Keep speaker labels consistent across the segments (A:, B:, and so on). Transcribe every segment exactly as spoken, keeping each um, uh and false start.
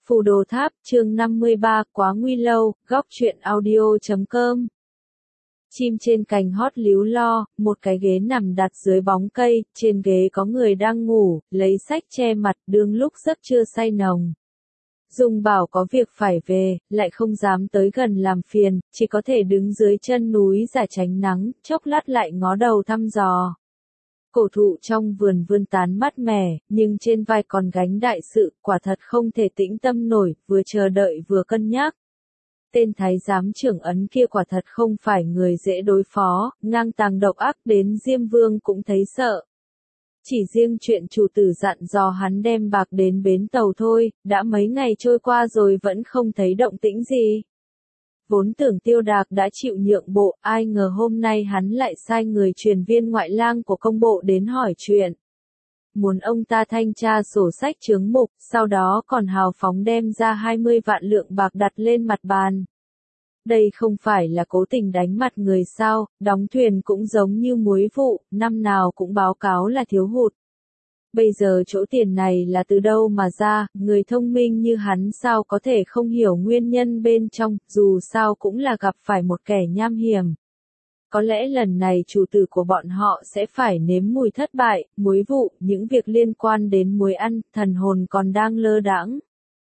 A: Phù Đồ Tháp, chương năm mươi ba, quá nguy lâu, góc truyện audio chấm com. Chim trên cành hót líu lo, một cái ghế nằm đặt dưới bóng cây, trên ghế có người đang ngủ, lấy sách che mặt, đương lúc giấc chưa say nồng. Dung Bảo có việc phải về, lại không dám tới gần làm phiền, chỉ có thể đứng dưới chân núi giả tránh nắng, chốc lát lại ngó đầu thăm dò. Cổ thụ trong vườn vươn tán mát mẻ, nhưng trên vai còn gánh đại sự, quả thật không thể tĩnh tâm nổi, vừa chờ đợi vừa cân nhắc. Tên thái giám trưởng ấn kia quả thật không phải người dễ đối phó, ngang tàng độc ác đến Diêm Vương cũng thấy sợ. Chỉ riêng chuyện chủ tử dặn dò hắn đem bạc đến bến tàu thôi, đã mấy ngày trôi qua rồi vẫn không thấy động tĩnh gì. Vốn tưởng Tiêu Đạc đã chịu nhượng bộ, ai ngờ hôm nay hắn lại sai người truyền viên ngoại lang của công bộ đến hỏi chuyện. Muốn ông ta thanh tra sổ sách chướng mục, sau đó còn hào phóng đem ra hai mươi vạn lượng bạc đặt lên mặt bàn. Đây không phải là cố tình đánh mặt người sao, đóng thuyền cũng giống như muối vụ, năm nào cũng báo cáo là thiếu hụt. Bây giờ chỗ tiền này là từ đâu mà ra, người thông minh như hắn sao có thể không hiểu nguyên nhân bên trong, dù sao cũng là gặp phải một kẻ nham hiểm. Có lẽ lần này chủ tử của bọn họ sẽ phải nếm mùi thất bại, muối vụ, những việc liên quan đến muối ăn, thần hồn còn đang lơ đãng.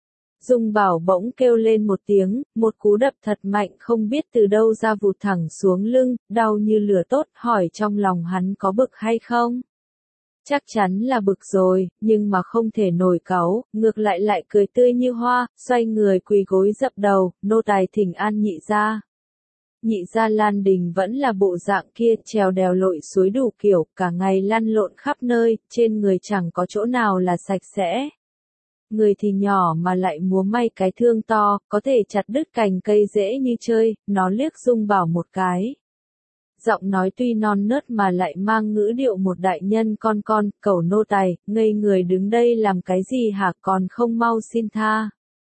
A: Dung Bảo bỗng kêu lên một tiếng, một cú đập thật mạnh không biết từ đâu ra vụt thẳng xuống lưng, đau như lửa tốt, hỏi trong lòng hắn có bực hay không? Chắc chắn là bực rồi, nhưng mà không thể nổi cáu, ngược lại lại cười tươi như hoa, xoay người quỳ gối dập đầu, nô tài thỉnh an nhị gia. Nhị gia Lan Đình vẫn là bộ dạng kia, trèo đèo lội suối đủ kiểu, cả ngày lăn lộn khắp nơi, trên người chẳng có chỗ nào là sạch sẽ. Người thì nhỏ mà lại múa may cái thương to, có thể chặt đứt cành cây dễ như chơi, nó liếc Dung Bảo một cái. Giọng nói tuy non nớt mà lại mang ngữ điệu một đại nhân con con, cẩu nô tài, ngây người đứng đây làm cái gì hả, còn không mau xin tha.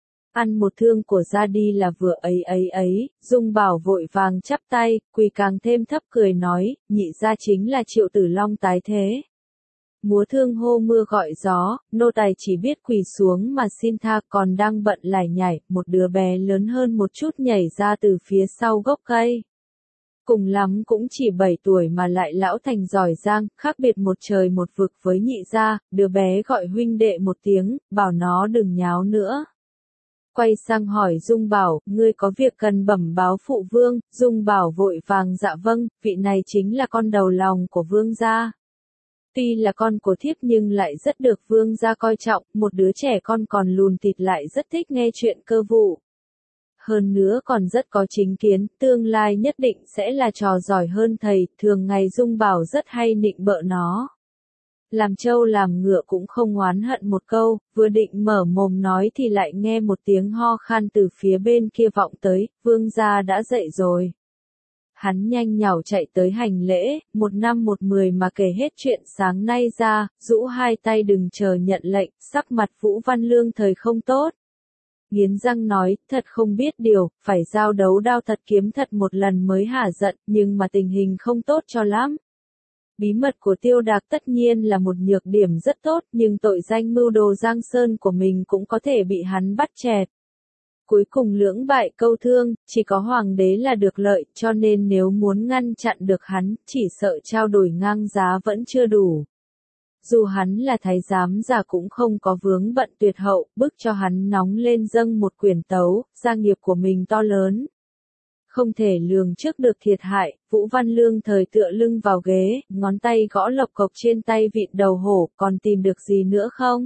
A: Ăn một thương của ra đi là vừa ấy ấy ấy, Dung Bảo vội vàng chắp tay, quỳ càng thêm thấp cười nói, nhị gia chính là Triệu Tử Long tái thế. Múa thương hô mưa gọi gió, nô tài chỉ biết quỳ xuống mà xin tha, còn đang bận lải nhải, một đứa bé lớn hơn một chút nhảy ra từ phía sau gốc cây. Cùng lắm cũng chỉ bảy tuổi mà lại lão thành giỏi giang, khác biệt một trời một vực với nhị gia, đứa bé gọi huynh đệ một tiếng, bảo nó đừng nháo nữa. Quay sang hỏi Dung Bảo, ngươi có việc cần bẩm báo phụ vương, Dung Bảo vội vàng dạ vâng, vị này chính là con đầu lòng của vương gia. Tuy là con của thiếp nhưng lại rất được vương gia coi trọng, một đứa trẻ con còn lùn thịt lại rất thích nghe chuyện cơ vụ. Hơn nữa còn rất có chính kiến, tương lai nhất định sẽ là trò giỏi hơn thầy, thường ngày Dung Bảo rất hay nịnh bợ nó. Làm trâu làm ngựa cũng không oán hận một câu, vừa định mở mồm nói thì lại nghe một tiếng ho khan từ phía bên kia vọng tới, vương gia đã dậy rồi. Hắn nhanh nhảu chạy tới hành lễ, một năm một mười mà kể hết chuyện sáng nay ra, rũ hai tay đừng chờ nhận lệnh, sắc mặt Vũ Văn Lương thời không tốt. Nghiến răng nói, thật không biết điều, phải giao đấu đao thật kiếm thật một lần mới hả giận, nhưng mà tình hình không tốt cho lắm. Bí mật của Tiêu Đạc tất nhiên là một nhược điểm rất tốt, nhưng tội danh mưu đồ Giang Sơn của mình cũng có thể bị hắn bắt chẹt. Cuối cùng lưỡng bại câu thương, chỉ có hoàng đế là được lợi, cho nên nếu muốn ngăn chặn được hắn, chỉ sợ trao đổi ngang giá vẫn chưa đủ. Dù hắn là thái giám già cũng không có vướng bận tuyệt hậu, bức cho hắn nóng lên dâng một quyển tấu, gia nghiệp của mình to lớn. Không thể lường trước được thiệt hại, Vũ Văn Lương thời tựa lưng vào ghế, ngón tay gõ lộc cộc trên tay vịn đầu hổ, còn tìm được gì nữa không?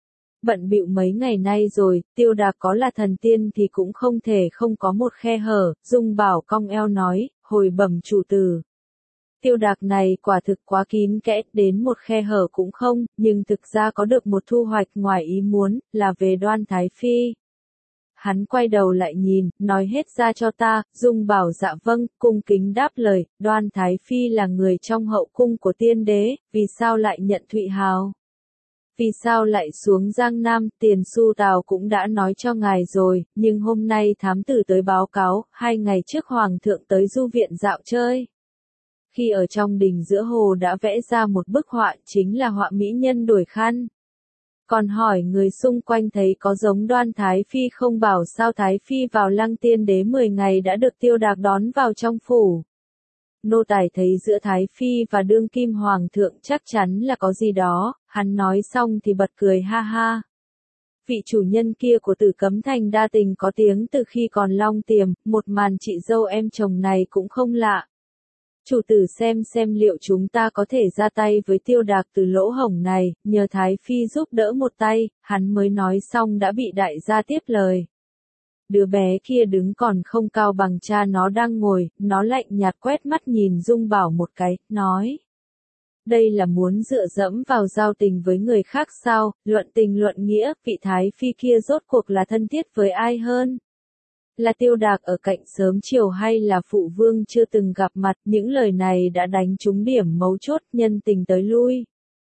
A: Bận bịu mấy ngày nay rồi, Tiêu Đạc có là thần tiên thì cũng không thể không có một khe hở, Dung Bảo cong eo nói, hồi bẩm chủ tử. Tiêu Đạc này quả thực quá kín kẽ, đến một khe hở cũng không, nhưng thực ra có được một thu hoạch ngoài ý muốn, là về Đoan Thái Phi. Hắn quay đầu lại nhìn, nói hết ra cho ta, Dung Bảo dạ vâng, cung kính đáp lời, Đoan Thái Phi là người trong hậu cung của tiên đế, vì sao lại nhận Thụy Hào? Vì sao lại xuống Giang Nam, Tiền Xu Tào cũng đã nói cho ngài rồi, nhưng hôm nay thám tử tới báo cáo, hai ngày trước Hoàng thượng tới du viện dạo chơi. Khi ở trong đình giữa hồ đã vẽ ra một bức họa, chính là họa mỹ nhân đổi khăn. Còn hỏi người xung quanh thấy có giống Đoan Thái Phi không, bảo sao Thái Phi vào Lăng Tiên Đế mười ngày đã được Tiêu Đạc đón vào trong phủ. Nô tài thấy giữa Thái Phi và đương kim hoàng thượng chắc chắn là có gì đó, hắn nói xong thì bật cười ha ha. Vị chủ nhân kia của Tử Cấm Thành đa tình có tiếng từ khi còn Long Tiềm, một màn chị dâu em chồng này cũng không lạ. Chủ tử xem xem liệu chúng ta có thể ra tay với Tiêu Đạc từ lỗ hổng này, nhờ Thái Phi giúp đỡ một tay, hắn mới nói xong đã bị đại gia tiếp lời. Đứa bé kia đứng còn không cao bằng cha nó đang ngồi, nó lạnh nhạt quét mắt nhìn Dung Bảo một cái, nói. Đây là muốn dựa dẫm vào giao tình với người khác sao, luận tình luận nghĩa, vị Thái Phi kia rốt cuộc là thân thiết với ai hơn? Là Tiêu Đạc ở cạnh sớm chiều hay là phụ vương chưa từng gặp mặt, những lời này đã đánh trúng điểm mấu chốt, nhân tình tới lui.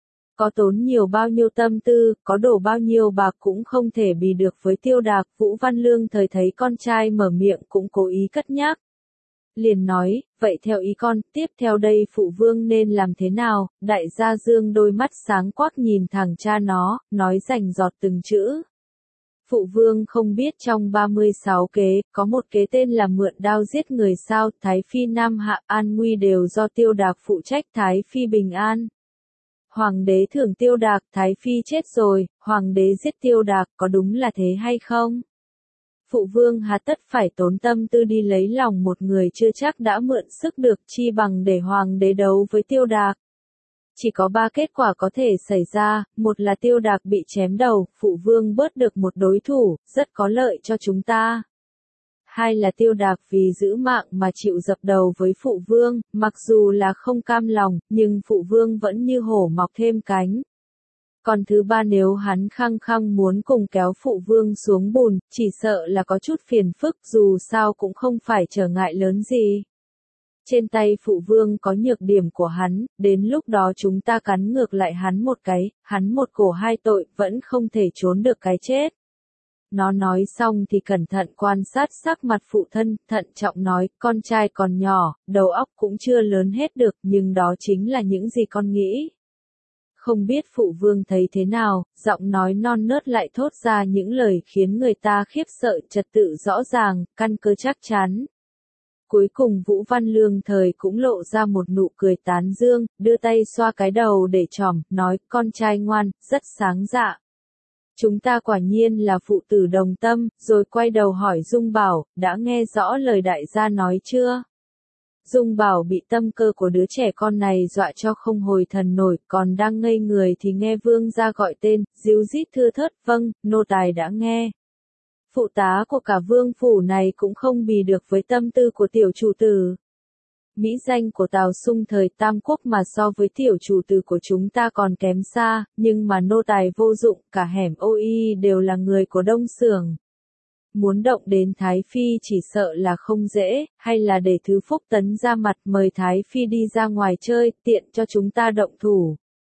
A: Có tốn nhiều bao nhiêu tâm tư, có đổ bao nhiêu bạc cũng không thể bì được với Tiêu Đạc. Vũ Văn Lương thời thấy con trai mở miệng cũng cố ý cất nhắc. Liền nói, vậy theo ý con, tiếp theo đây phụ vương nên làm thế nào? Đại gia Dương đôi mắt sáng quắc nhìn thẳng cha nó, nói rành giọt từng chữ. Phụ vương không biết trong ba mươi sáu kế, có một kế tên là mượn đao giết người sao, Thái Phi Nam Hạ an nguy đều do Tiêu Đạc phụ trách, Thái Phi bình an. Hoàng đế thưởng Tiêu Đạc, Thái Phi chết rồi, Hoàng đế giết Tiêu Đạc, có đúng là thế hay không? Phụ vương hà tất phải tốn tâm tư đi lấy lòng một người chưa chắc đã mượn sức được, chi bằng để Hoàng đế đấu với Tiêu Đạc. Chỉ có ba kết quả có thể xảy ra, một là Tiêu Đạc bị chém đầu, phụ vương bớt được một đối thủ, rất có lợi cho chúng ta. Hai là Tiêu Đạc vì giữ mạng mà chịu dập đầu với phụ vương, mặc dù là không cam lòng, nhưng phụ vương vẫn như hổ mọc thêm cánh. Còn thứ ba, nếu hắn khăng khăng muốn cùng kéo phụ vương xuống bùn, chỉ sợ là có chút phiền phức, dù sao cũng không phải trở ngại lớn gì. Trên tay phụ vương có nhược điểm của hắn, đến lúc đó chúng ta cắn ngược lại hắn một cái, hắn một cổ hai tội, vẫn không thể trốn được cái chết. Nó nói xong thì cẩn thận quan sát sắc mặt phụ thân, thận trọng nói, con trai còn nhỏ, đầu óc cũng chưa lớn hết được, nhưng đó chính là những gì con nghĩ. Không biết phụ vương thấy thế nào, giọng nói non nớt lại thốt ra những lời khiến người ta khiếp sợ, trật tự rõ ràng, căn cơ chắc chắn. Cuối cùng Vũ Văn Lương thời cũng lộ ra một nụ cười tán dương, đưa tay xoa cái đầu để tròm, nói, con trai ngoan, rất sáng dạ. Chúng ta quả nhiên là phụ tử đồng tâm, rồi quay đầu hỏi Dung Bảo, đã nghe rõ lời đại gia nói chưa? Dung Bảo bị tâm cơ của đứa trẻ con này dọa cho không hồi thần nổi, còn đang ngây người thì nghe vương gia gọi tên, díu dít thưa thớt, vâng, nô tài đã nghe. Phụ tá của cả vương phủ này cũng không bì được với tâm tư của tiểu chủ tử. Mỹ danh của Tào Sung thời Tam Quốc mà so với tiểu chủ tử của chúng ta còn kém xa, nhưng mà nô tài vô dụng, cả hẻm ô y đều là người của Đông Xưởng. Muốn động đến Thái Phi chỉ sợ là không dễ, hay là để Thứ Phúc Tấn ra mặt mời Thái Phi đi ra ngoài chơi, tiện cho chúng ta động thủ.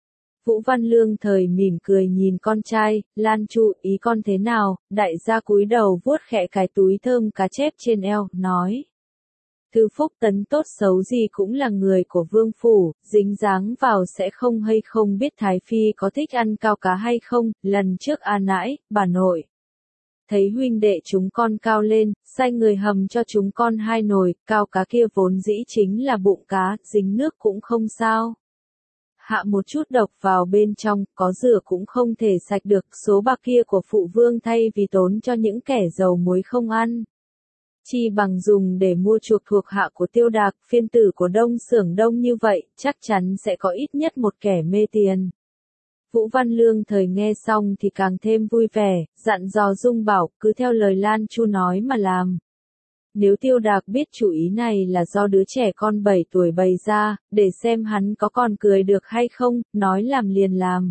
A: Vũ Văn Lương thời mỉm cười nhìn con trai, Lan Chu, ý con thế nào? Đại gia cúi đầu vuốt khẽ cái túi thơm cá chép trên eo, nói. Thứ Phúc Tấn tốt xấu gì cũng là người của vương phủ, dính dáng vào sẽ không hay không biết Thái Phi có thích ăn cao cá hay không, lần trước a nãi, bà nội. Thấy huynh đệ chúng con cao lên, sai người hầm cho chúng con hai nồi, cao cá kia vốn dĩ chính là bụng cá, dính nước cũng không sao. Hạ một chút độc vào bên trong, có rửa cũng không thể sạch được, số bạc kia của phụ vương thay vì tốn cho những kẻ giàu muối không ăn. Chi bằng dùng để mua chuộc thuộc hạ của Tiêu Đạc, phiên tử của Đông Xưởng Đông như vậy, chắc chắn sẽ có ít nhất một kẻ mê tiền. Vũ Văn Lương thời nghe xong thì càng thêm vui vẻ, dặn dò Dung Bảo, cứ theo lời Lan Chu nói mà làm. Nếu Tiêu Đạc biết chủ ý này là do đứa trẻ con bảy tuổi bày ra, để xem hắn có còn cười được hay không, nói làm liền làm.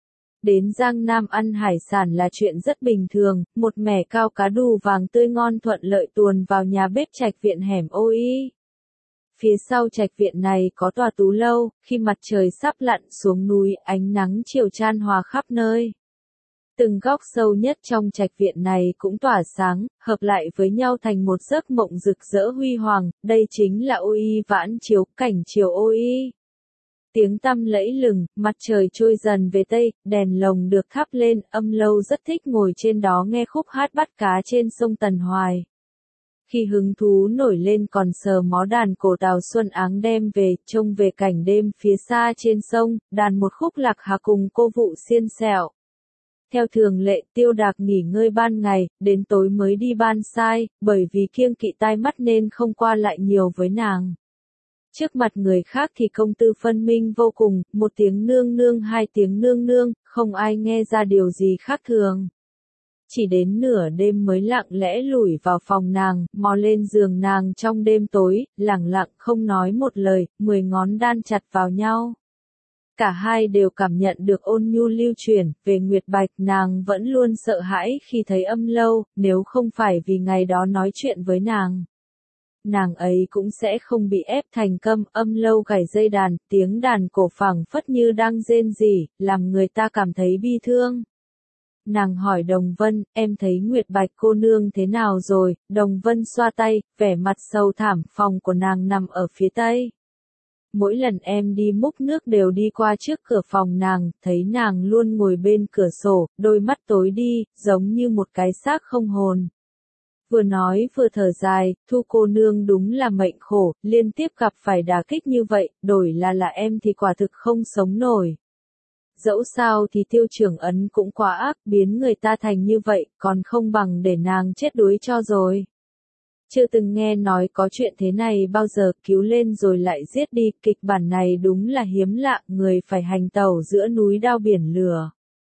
A: Đến Giang Nam ăn hải sản là chuyện rất bình thường, một mẻ cao cá đù vàng tươi ngon thuận lợi tuồn vào nhà bếp trạch viện hẻm ô y. Phía sau trạch viện này có tòa tú lâu, khi mặt trời sắp lặn xuống núi, ánh nắng chiều chan hòa khắp nơi. Từng góc sâu nhất trong trạch viện này cũng tỏa sáng, hợp lại với nhau thành một giấc mộng rực rỡ huy hoàng, đây chính là ô y vãn chiếu, cảnh chiều ô y. Tiếng tăm lẫy lừng, mặt trời trôi dần về tây, đèn lồng được thắp lên, Âm Lâu rất thích ngồi trên đó nghe khúc hát bắt cá trên sông Tần Hoài. Khi hứng thú nổi lên còn sờ mó đàn cổ Tào Xuân Áng đem về, trông về cảnh đêm phía xa trên sông, đàn một khúc lạc hà cùng cô vụ xiên xẹo. Theo thường lệ, Tiêu Đạc nghỉ ngơi ban ngày, đến tối mới đi ban sai, bởi vì kiêng kỵ tai mắt nên không qua lại nhiều với nàng. Trước mặt người khác thì công tư phân minh vô cùng, một tiếng nương nương hai tiếng nương nương, không ai nghe ra điều gì khác thường. Chỉ đến nửa đêm mới lặng lẽ lủi vào phòng nàng, mò lên giường nàng trong đêm tối, lẳng lặng không nói một lời, mười ngón đan chặt vào nhau. Cả hai đều cảm nhận được ôn nhu lưu chuyển, về Nguyệt Bạch nàng vẫn luôn sợ hãi khi thấy Âm Lâu, nếu không phải vì ngày đó nói chuyện với nàng. Nàng ấy cũng sẽ không bị ép thành câm. Âm Lâu gảy dây đàn, tiếng đàn cổ phảng phất như đang rên rỉ, làm người ta cảm thấy bi thương. Nàng hỏi Đồng Vân, em thấy Nguyệt Bạch cô nương thế nào rồi? Đồng Vân xoa tay, vẻ mặt sầu thảm, phòng của nàng nằm ở phía tây. Mỗi lần em đi múc nước đều đi qua trước cửa phòng nàng, thấy nàng luôn ngồi bên cửa sổ, đôi mắt tối đi, giống như một cái xác không hồn. Vừa nói vừa thở dài, Thu cô nương đúng là mệnh khổ, liên tiếp gặp phải đả kích như vậy, đổi là là em thì quả thực không sống nổi. Dẫu sao thì Tiêu Trưởng Ấn cũng quá ác, biến người ta thành như vậy, còn không bằng để nàng chết đuối cho rồi. Chưa từng nghe nói có chuyện thế này bao giờ, cứu lên rồi lại giết đi, kịch bản này đúng là hiếm lạ, người phải hành tẩu giữa núi đao biển lửa.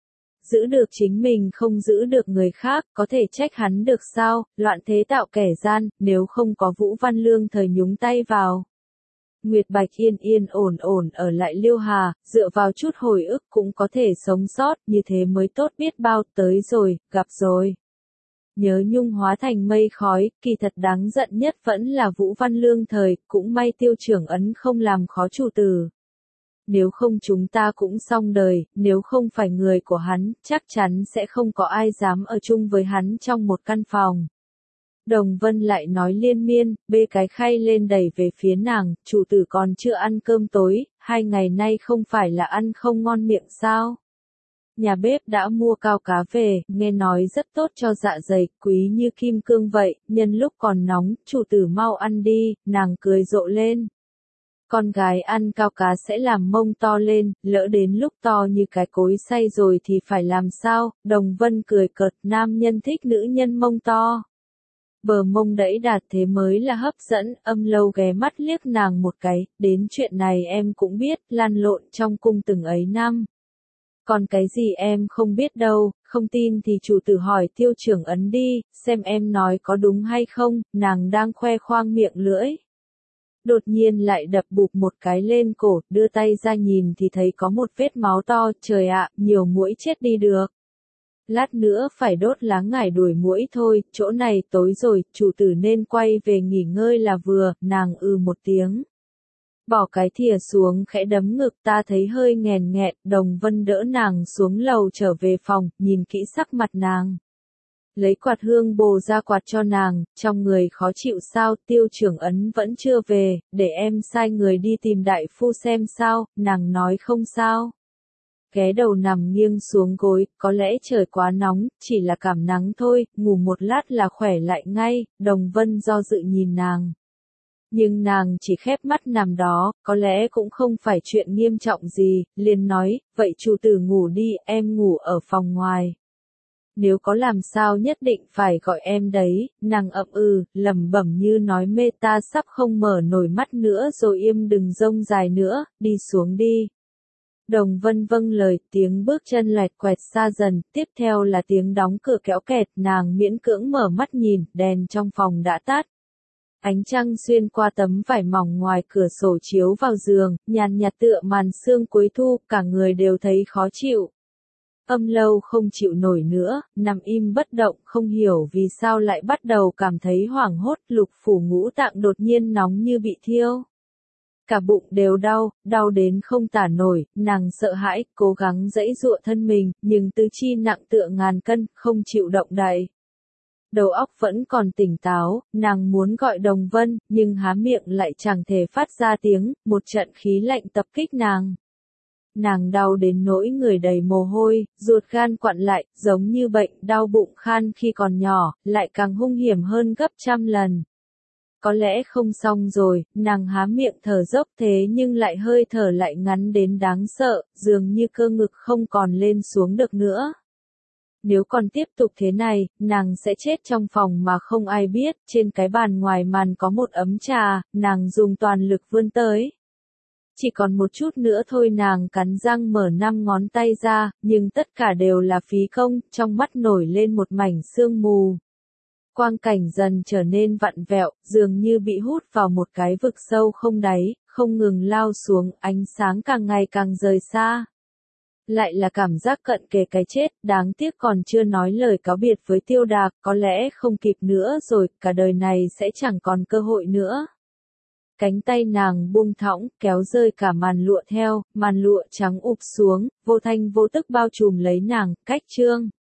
A: Giữ được chính mình không giữ được người khác, có thể trách hắn được sao, loạn thế tạo kẻ gian, nếu không có Vũ Văn Lương thời nhúng tay vào. Nguyệt Bạch yên yên ổn ổn ở lại Liêu Hà, dựa vào chút hồi ức cũng có thể sống sót, như thế mới tốt biết bao. Tới rồi, gặp rồi. Nhớ nhung hóa thành mây khói, kỳ thật đáng giận nhất vẫn là Vũ Văn Lương thời, cũng may Tiêu Trưởng Ấn không làm khó chủ tử. Nếu không chúng ta cũng xong đời, nếu không phải người của hắn, chắc chắn sẽ không có ai dám ở chung với hắn trong một căn phòng. Đồng Vân lại nói liên miên, bê cái khay lên đẩy về phía nàng, chủ tử còn chưa ăn cơm tối, hai ngày nay không phải là ăn không ngon miệng sao? Nhà bếp đã mua cao cá về, nghe nói rất tốt cho dạ dày, quý như kim cương vậy, nhân lúc còn nóng, chủ tử mau ăn đi, nàng cười rộ lên. Con gái ăn cao cá sẽ làm mông to lên, lỡ đến lúc to như cái cối xay rồi thì phải làm sao? Đồng Vân cười cợt, nam nhân thích nữ nhân mông to. Bờ mông đẫy đạt thế mới là hấp dẫn. Âm Lâu ghé mắt liếc nàng một cái, đến chuyện này em cũng biết, lăn lộn trong cung từng ấy năm. Còn cái gì em không biết đâu, không tin thì chủ tử hỏi Tiêu Trưởng Ấn đi, xem em nói có đúng hay không. Nàng đang khoe khoang miệng lưỡi. Đột nhiên lại đập bụp một cái lên cổ, đưa tay ra nhìn thì thấy có một vết máu to, trời ạ, nhiều muỗi chết đi được. Lát nữa phải đốt lá ngải đuổi muỗi thôi, chỗ này tối rồi, chủ tử nên quay về nghỉ ngơi là vừa. Nàng ừ một tiếng. Bỏ cái thìa xuống khẽ đấm ngực, ta thấy hơi nghèn nghẹn. Đồng Vân đỡ nàng xuống lầu trở về phòng, nhìn kỹ sắc mặt nàng. Lấy quạt hương bồ ra quạt cho nàng, trong người khó chịu sao? Tiêu Trưởng Ấn vẫn chưa về, để em sai người đi tìm đại phu xem sao. Nàng nói không sao. Ghé đầu nằm nghiêng xuống gối, có lẽ trời quá nóng, chỉ là cảm nắng thôi, ngủ một lát là khỏe lại ngay. Đồng Vân do dự nhìn nàng. Nhưng nàng chỉ khép mắt nằm đó, có lẽ cũng không phải chuyện nghiêm trọng gì, liền nói, vậy chủ tử ngủ đi, em ngủ ở phòng ngoài. Nếu có làm sao nhất định phải gọi em đấy. Nàng ậm ừ, lẩm bẩm như nói mê, ta sắp không mở nổi mắt nữa rồi, im đừng rông dài nữa, đi xuống đi. Đồng Vân vâng lời, tiếng bước chân lẹt quẹt xa dần, tiếp theo là tiếng đóng cửa kéo kẹt, nàng miễn cưỡng mở mắt nhìn, đèn trong phòng đã tắt. Ánh trăng xuyên qua tấm vải mỏng ngoài cửa sổ chiếu vào giường, nhàn nhạt tựa màn sương cuối thu, cả người đều thấy khó chịu. Âm Lâu không chịu nổi nữa, nằm im bất động, không hiểu vì sao lại bắt đầu cảm thấy hoảng hốt, lục phủ ngũ tạng đột nhiên nóng như bị thiêu. Cả bụng đều đau, đau đến không tả nổi, nàng sợ hãi, cố gắng giãy giụa thân mình, nhưng tứ chi nặng tựa ngàn cân, không chịu động đậy. Đầu óc vẫn còn tỉnh táo, nàng muốn gọi Đồng Vân, nhưng há miệng lại chẳng thể phát ra tiếng, một trận khí lạnh tập kích nàng. Nàng đau đến nỗi người đầy mồ hôi, ruột gan quặn lại, giống như bệnh đau bụng khan khi còn nhỏ, lại càng hung hiểm hơn gấp trăm lần. Có lẽ không xong rồi, nàng há miệng thở dốc thế nhưng lại hơi thở lại ngắn đến đáng sợ, dường như cơ ngực không còn lên xuống được nữa. Nếu còn tiếp tục thế này, nàng sẽ chết trong phòng mà không ai biết, trên cái bàn ngoài màn có một ấm trà, nàng dùng toàn lực vươn tới. Chỉ còn một chút nữa thôi nàng cắn răng mở năm ngón tay ra, nhưng tất cả đều là phí công, trong mắt nổi lên một mảnh sương mù. Quang cảnh dần trở nên vặn vẹo, dường như bị hút vào một cái vực sâu không đáy, không ngừng lao xuống, ánh sáng càng ngày càng rời xa. Lại là cảm giác cận kề cái chết, đáng tiếc còn chưa nói lời cáo biệt với Tiêu Đạc, có lẽ không kịp nữa rồi, cả đời này sẽ chẳng còn cơ hội nữa. Cánh tay nàng buông thõng, kéo rơi cả màn lụa theo, màn lụa trắng ụp xuống, vô thanh vô tức bao trùm lấy nàng, cách chương.